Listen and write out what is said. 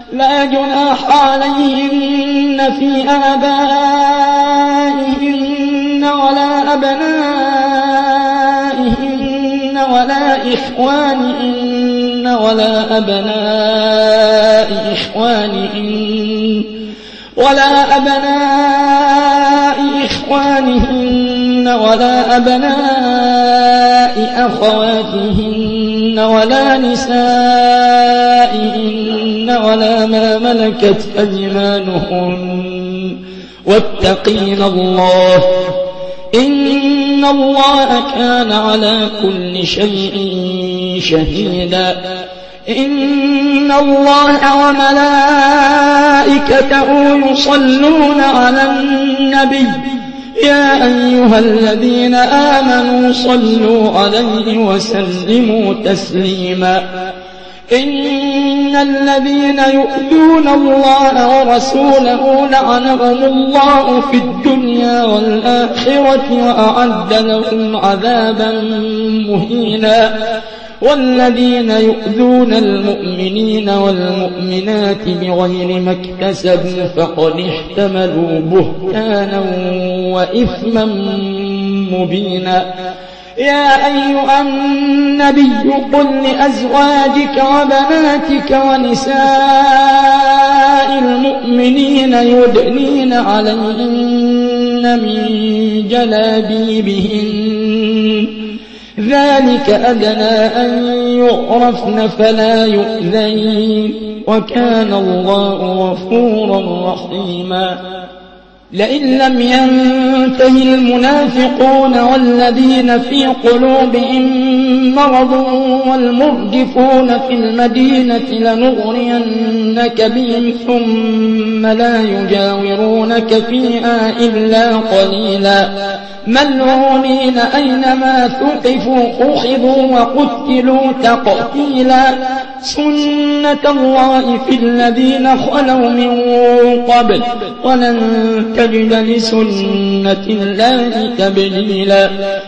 لا جناح عليهن في آبائهن ولا أبنائهن ولا إخوانهن ولا أبناء إخوانهن ولا أبناء أخواتهن ولا نسائهن ولا ما ملكت أيمانهن واتقين الله إن الله كان على كل شيء شهيدا. إن الله وملائكته يصلون على النبي يا أيها الذين آمنوا صلوا عليه وسلموا تسليما. إن الذين يؤذون الله ورسوله لعنهم الله في الدنيا والآخرة وأعد لهم عذابا مهينا. والذين يؤذون المؤمنين والمؤمنات بغير ما اكتسبوا فقد احتملوا بهتانا وإثما مبينا. يا أيها النبي قل لأزواجك وبناتك ونساء المؤمنين يدنين عليهن من جلابيبهن ذلك أدنى أن يعرفن فلا يؤذين وكان الله غفورا رحيما. لئن لم ينته المنافقون والذين في قلوبهم مرض والمرجفون في المدينة لنغرينك بهم ثم لا يجاورونك فيها إلا قليلا ملعونين أينما ثقفوا أخذوا وقتلوا تقتيلا. سنة الله في الذين خلوا من قبل ولن تجد لسنة الله تبديلا.